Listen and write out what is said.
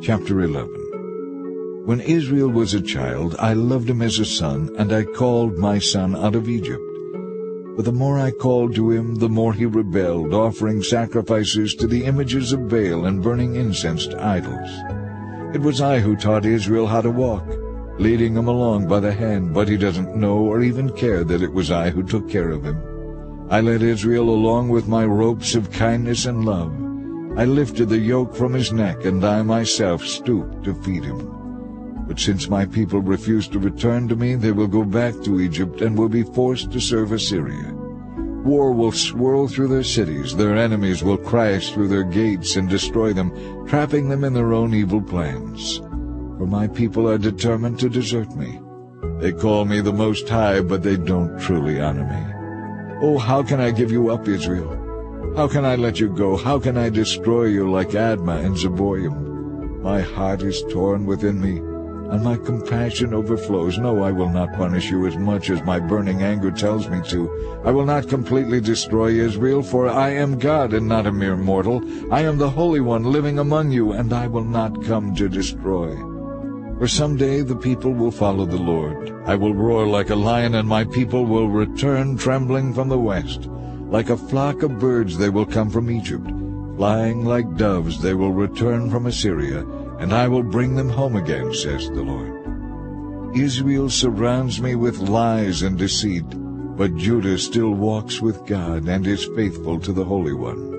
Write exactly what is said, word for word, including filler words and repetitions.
Chapter eleven. When Israel was a child, I loved him as a son, and I called my son out of Egypt. But the more I called to him, the more he rebelled, offering sacrifices to the images of Baal and burning incense to idols. It was I who taught Israel how to walk, leading him along by the hand, but he doesn't know or even care that it was I who took care of him. I led Israel along with my ropes of kindness and love. I lifted the yoke from his neck, and I myself stooped to feed him. But since my people refuse to return to me, they will go back to Egypt and will be forced to serve Assyria. War will swirl through their cities, their enemies will crash through their gates and destroy them, trapping them in their own evil plans. For my people are determined to desert me. They call me the Most High, but they don't truly honor me. Oh, how can I give you up, Israel? How can I let you go? How can I destroy you like Admah and Zeboiim? My heart is torn within me, and my compassion overflows. No, I will not punish you as much as my burning anger tells me to. I will not completely destroy Israel, for I am God and not a mere mortal. I am the Holy One living among you, and I will not come to destroy. For someday the people will follow the Lord. I will roar like a lion, and my people will return trembling from the west. Like a flock of birds they will come from Egypt. Flying like doves they will return from Assyria, and I will bring them home again, says the Lord. Israel surrounds me with lies and deceit, but Judah still walks with God and is faithful to the Holy One.